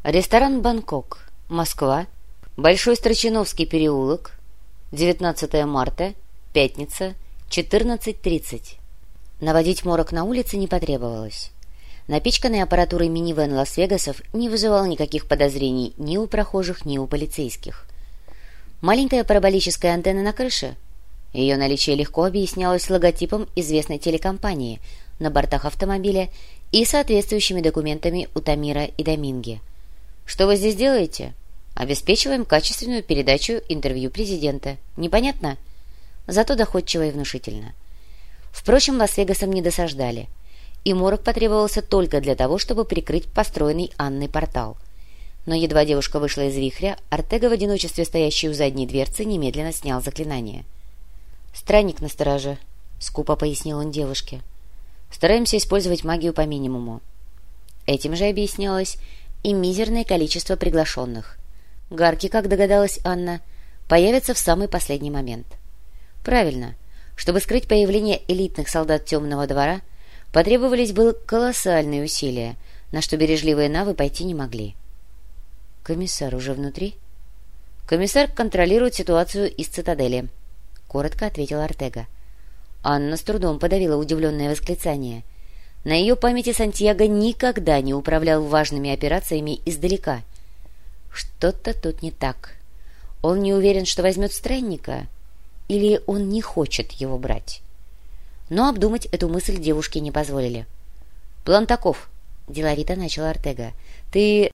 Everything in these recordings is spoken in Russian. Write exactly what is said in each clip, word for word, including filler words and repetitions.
Ресторан «Бангкок», Москва, Большой Строчиновский переулок, девятнадцатое марта, пятница, четырнадцать тридцать. Наводить морок на улице не потребовалось. Напичканный аппаратурой минивэн Лас-Вегасов не вызывал никаких подозрений ни у прохожих, ни у полицейских. Маленькая параболическая антенна на крыше. Ее наличие легко объяснялось логотипом известной телекомпании на бортах автомобиля и соответствующими документами у Тамира и Доминги. Что вы здесь делаете? Обеспечиваем качественную передачу интервью президента. Непонятно? Зато доходчиво и внушительно. Впрочем, Лас-Вегасом не досаждали, и морок потребовался только для того, чтобы прикрыть построенный Анной портал. Но едва девушка вышла из вихря, Ортега, в одиночестве стоящий у задней дверцы, немедленно снял заклинание. «Странник на стороже», — скупо пояснил он девушке. «Стараемся использовать магию по минимуму». Этим же объяснялось и мизерное количество приглашенных. Гарки, как догадалась Анна, появятся в самый последний момент. Правильно, чтобы скрыть появление элитных солдат Темного двора, потребовались бы колоссальные усилия, на что бережливые навы пойти не могли. «Комиссар уже внутри?» «Комиссар контролирует ситуацию из цитадели», — коротко ответил Ортега. Анна с трудом подавила удивленное восклицание. На ее памяти Сантьяго никогда не управлял важными операциями издалека. Что-то тут не так. Он не уверен, что возьмет странника, или он не хочет его брать. Но обдумать эту мысль девушке не позволили. «План таков», — деловито начал Ортега. «Ты...»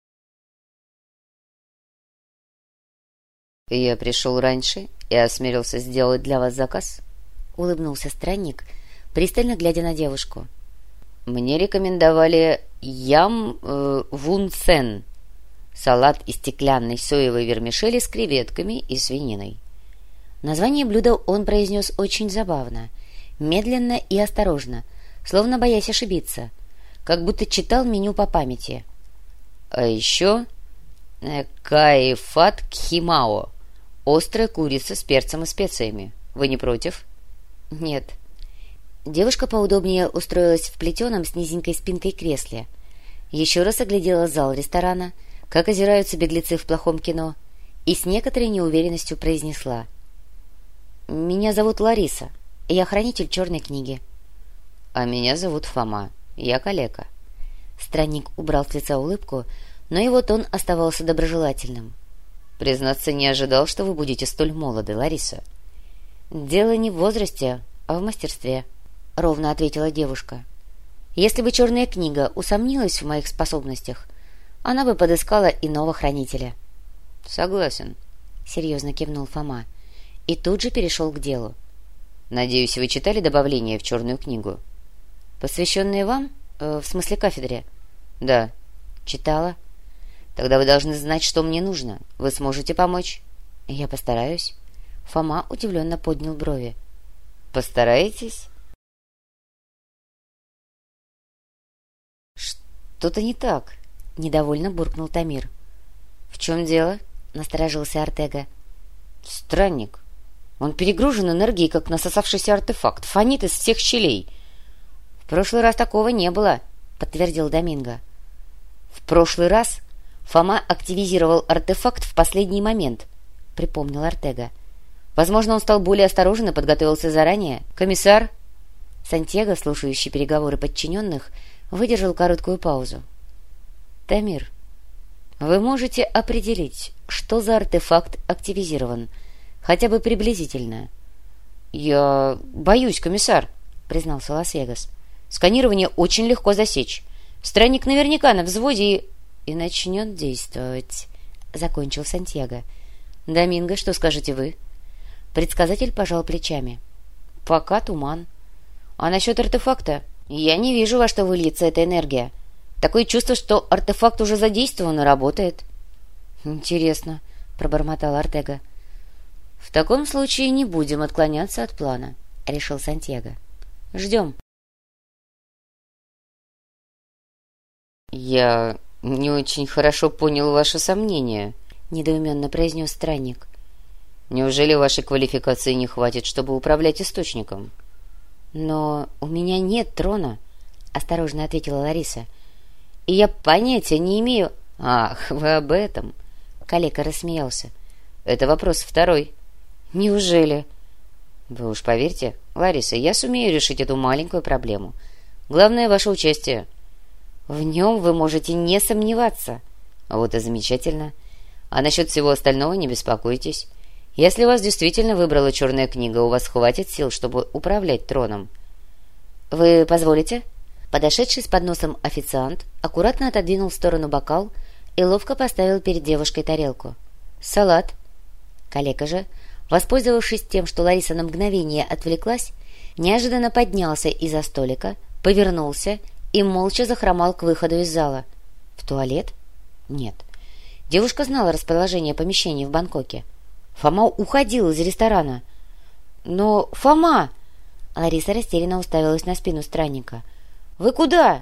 «Я пришел раньше и осмелился сделать для вас заказ», — улыбнулся странник, пристально глядя на девушку. «Мне рекомендовали ям э, вунцен, салат из стеклянной соевой вермишели с креветками и свининой». Название блюда он произнес очень забавно, медленно и осторожно, словно боясь ошибиться, как будто читал меню по памяти. «А еще э, кайфат кхимао, острая курица с перцем и специями. Вы не против?» «Нет». Девушка поудобнее устроилась в плетеном с низенькой спинкой кресле. Еще раз оглядела зал ресторана, как озираются беглецы в плохом кино, и с некоторой неуверенностью произнесла: «Меня зовут Лариса, я хранитель черной книги». «А меня зовут Фома, я калека». Странник убрал с лица улыбку, но его тон оставался доброжелательным. «Признаться, не ожидал, что вы будете столь молоды, Лариса». «Дело не в возрасте, а в мастерстве», — ровно ответила девушка. «Если бы черная книга усомнилась в моих способностях, она бы подыскала иного хранителя». «Согласен», — серьезно кивнул Фома, и тут же перешел к делу. «Надеюсь, вы читали добавления в черную книгу?» «Посвященные вам? Э, в смысле кафедре?» «Да». «Читала». «Тогда вы должны знать, что мне нужно. Вы сможете помочь?» «Я постараюсь». Фома удивленно поднял брови. «Постараетесь?» «Что-то не так», — недовольно буркнул Тамир. «В чем дело?» — насторожился Ортега. «Странник. Он перегружен энергией, как насосавшийся артефакт, фонит из всех щелей». «В прошлый раз такого не было», — подтвердил Доминго. «В прошлый раз Фома активизировал артефакт в последний момент», — припомнил Ортега. «Возможно, он стал более осторожен и подготовился заранее. Комиссар?» Сантьяго, слушающий переговоры подчиненных, выдержал короткую паузу. «Тамир, вы можете определить, что за артефакт активизирован, хотя бы приблизительно?» «Я боюсь, комиссар», — признался Лас-Вегас. «Сканирование очень легко засечь. Странник наверняка на взводе и...» «И начнет действовать», — закончил Сантьяго. «Доминго, что скажете вы?» Предсказатель пожал плечами. «Пока туман. А насчет артефакта? Я не вижу, во что выльется эта энергия. Такое чувство, что артефакт уже задействован и работает». «Интересно», — пробормотал Ортега. «В таком случае не будем отклоняться от плана», — решил Сантьяго. «Ждем». «Я не очень хорошо понял ваше сомнение», — недоуменно произнес странник. «Неужели вашей квалификации не хватит, чтобы управлять источником?» «Но у меня нет трона», — осторожно ответила Лариса. «И я понятия не имею...» «Ах, вы об этом?» — калека рассмеялся. «Это вопрос второй». «Неужели?» «Вы уж поверьте, Лариса, я сумею решить эту маленькую проблему. Главное — ваше участие». «В нем вы можете не сомневаться». «Вот и замечательно. А насчет всего остального не беспокойтесь. Если вас действительно выбрала черная книга, у вас хватит сил, чтобы управлять троном». «Вы позволите?» Подошедший с подносом официант аккуратно отодвинул в сторону бокал и ловко поставил перед девушкой тарелку. «Салат». Калека же, воспользовавшись тем, что Лариса на мгновение отвлеклась, неожиданно поднялся из-за столика, повернулся и молча захромал к выходу из зала. «В туалет?» «Нет». Девушка знала расположение помещений в Бангкоке. Фома уходил из ресторана. «Но, Фома!» Лариса растерянно уставилась на спину странника. «Вы куда?»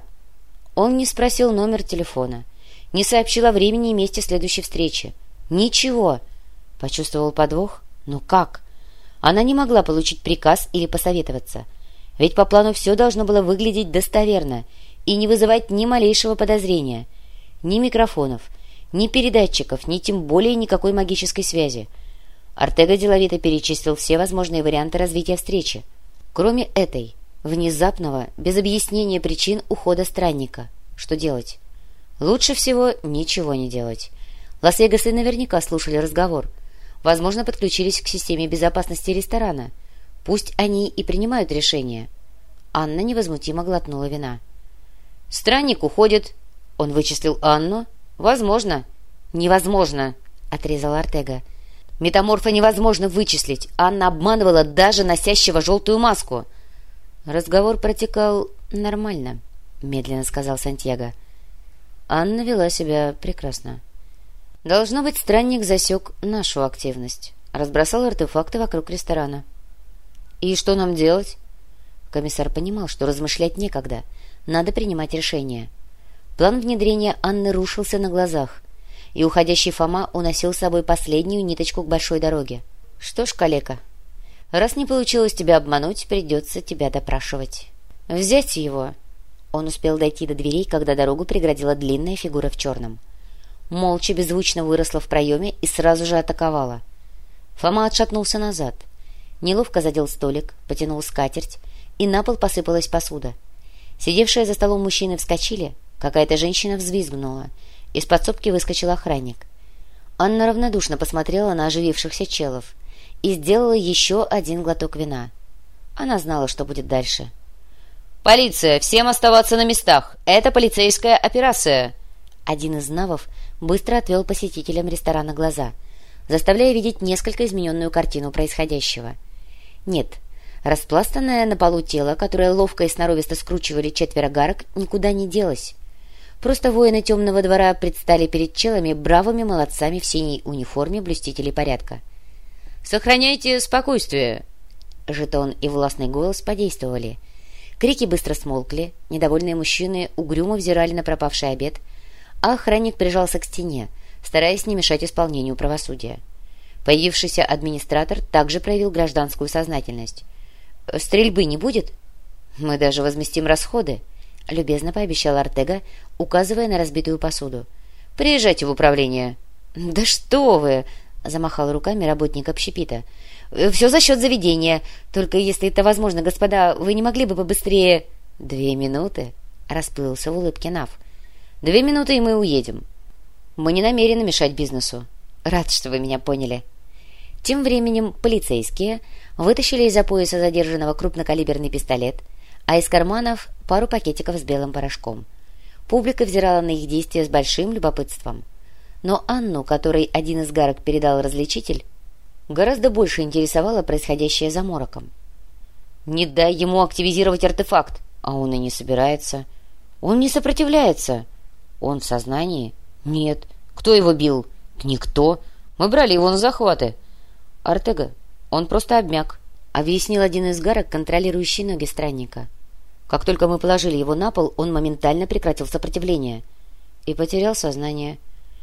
Он не спросил номер телефона, не сообщил о времени и месте следующей встречи. Ничего. Почувствовал подвох? Ну как? Она не могла получить приказ или посоветоваться. Ведь по плану все должно было выглядеть достоверно и не вызывать ни малейшего подозрения. Ни микрофонов, ни передатчиков, ни тем более никакой магической связи. Ортега деловито перечислил все возможные варианты развития встречи, кроме этой, внезапного, без объяснения причин ухода странника. Что делать? Лучше всего ничего не делать. Лас-Вегасы наверняка слушали разговор. Возможно, подключились к системе безопасности ресторана. Пусть они и принимают решение. Анна невозмутимо глотнула вина. «Странник уходит». Он вычислил Анну? «Возможно». «Невозможно», — отрезал Ортега. «Метаморфа невозможно вычислить. Анна обманывала даже носящего желтую маску». «Разговор протекал нормально», — медленно сказал Сантьяго. Анна вела себя прекрасно. Должно быть, странник засек нашу активность. Разбросал артефакты вокруг ресторана. «И что нам делать?» Комиссар понимал, что размышлять некогда. Надо принимать решение. План внедрения Анны рушился на глазах, и уходящий Фома уносил с собой последнюю ниточку к большой дороге. «Что ж, калека, раз не получилось тебя обмануть, придется тебя допрашивать. Взять его!» Он успел дойти до дверей, когда дорогу преградила длинная фигура в черном. Молча, беззвучно выросла в проеме и сразу же атаковала. Фома отшатнулся назад. Неловко задел столик, потянул скатерть, и на пол посыпалась посуда. Сидевшие за столом мужчины вскочили, какая-то женщина взвизгнула. Из подсобки выскочил охранник. Анна равнодушно посмотрела на оживившихся челов и сделала еще один глоток вина. Она знала, что будет дальше. «Полиция! Всем оставаться на местах! Это полицейская операция!» Один из навов быстро отвел посетителям ресторана глаза, заставляя видеть несколько измененную картину происходящего. Нет, распластанное на полу тело, которое ловко и сноровисто скручивали четверо гарок, никуда не делось. Просто воины темного двора предстали перед челами бравыми молодцами в синей униформе блюстителей порядка. «Сохраняйте спокойствие!» Жетон и властный голос подействовали. Крики быстро смолкли, недовольные мужчины угрюмо взирали на пропавший обед, а охранник прижался к стене, стараясь не мешать исполнению правосудия. Появившийся администратор также проявил гражданскую сознательность. «Стрельбы не будет?» «Мы даже возместим расходы», — любезно пообещал Ортега, указывая на разбитую посуду. «Приезжайте в управление». «Да что вы!» — замахал руками работник общепита. «Все за счет заведения. Только если это возможно, господа, вы не могли бы побыстрее...» «Две минуты?» — расплылся в улыбке Нав. «Две минуты, и мы уедем. Мы не намерены мешать бизнесу». «Рад, что вы меня поняли». Тем временем полицейские вытащили из-за пояса задержанного крупнокалиберный пистолет, а из карманов пару пакетиков с белым порошком. Публика взирала на их действия с большим любопытством. Но Анну, которой один из гарок передал различитель, гораздо больше интересовало происходящее за мороком. «Не дай ему активизировать артефакт!» «А он и не собирается». «Он не сопротивляется». «Он в сознании?» «Нет». «Кто его бил?» «Никто. Мы брали его на захваты». «Ортега, он просто обмяк», — объяснил один из гарок, контролирующий ноги странника. «Как только мы положили его на пол, он моментально прекратил сопротивление и потерял сознание.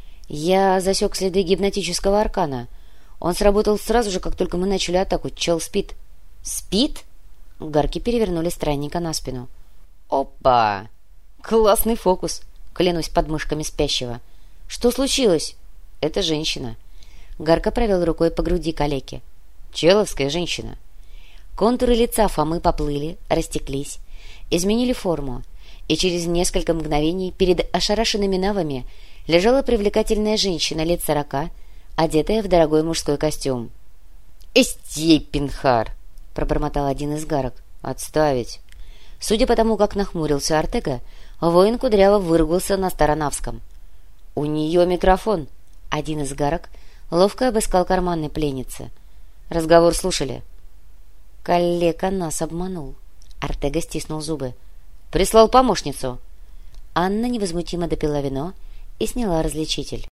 Я засек следы гипнотического аркана. Он сработал сразу же, как только мы начали атаку. Чел спит». «Спит?» Гарки перевернули странника на спину. «Опа! Классный фокус, клянусь подмышками спящего. «Что случилось?» «Это женщина». Гарка провел рукой по груди калеки. «Человская женщина». Контуры лица Фомы поплыли, растеклись, изменили форму, и через несколько мгновений перед ошарашенными навами лежала привлекательная женщина лет сорока, одетая в дорогой мужской костюм. «Эстей, Пинхар!» — пробормотал один из гарок. «Отставить!» Судя по тому, как нахмурился Артега, воин кудряво выругался на старонавском. «У нее микрофон!» — один из гарок ловко обыскал карманы пленницы. «Разговор слушали?» «Калека нас обманул!» — Артега стиснул зубы. «Прислал помощницу!» Анна невозмутимо допила вино и сняла различитель.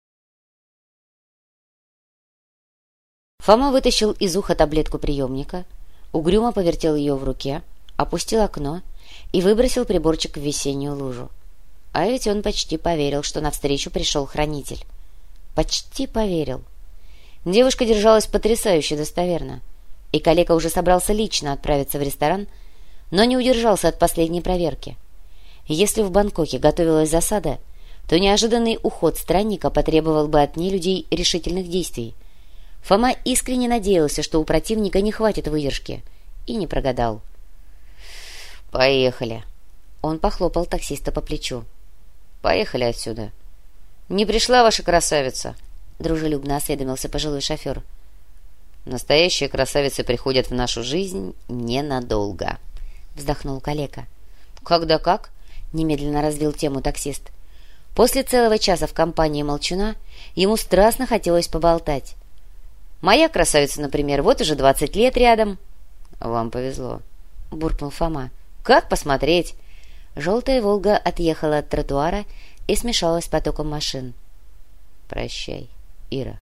Фома вытащил из уха таблетку приемника, угрюмо повертел ее в руке, опустил окно и выбросил приборчик в весеннюю лужу. А ведь он почти поверил, что навстречу пришел хранитель. Почти поверил. Девушка держалась потрясающе достоверно, и калека уже собрался лично отправиться в ресторан, но не удержался от последней проверки. Если в Бангкоке готовилась засада, то неожиданный уход странника потребовал бы от нелюдей решительных действий. Фома искренне надеялся, что у противника не хватит выдержки, и не прогадал. «Поехали!» Он похлопал таксиста по плечу. «Поехали отсюда!» «Не пришла ваша красавица?» — дружелюбно осведомился пожилой шофер. «Настоящие красавицы приходят в нашу жизнь ненадолго», — вздохнул калека. «Когда как?» — немедленно развил тему таксист. После целого часа в компании молчуна ему страстно хотелось поболтать. «Моя красавица, например, вот уже двадцать лет рядом». «Вам повезло», — буркнул Фома. «Как посмотреть?» Желтая «Волга» отъехала от тротуара и смешалась с потоком машин. «Прощай, Ира».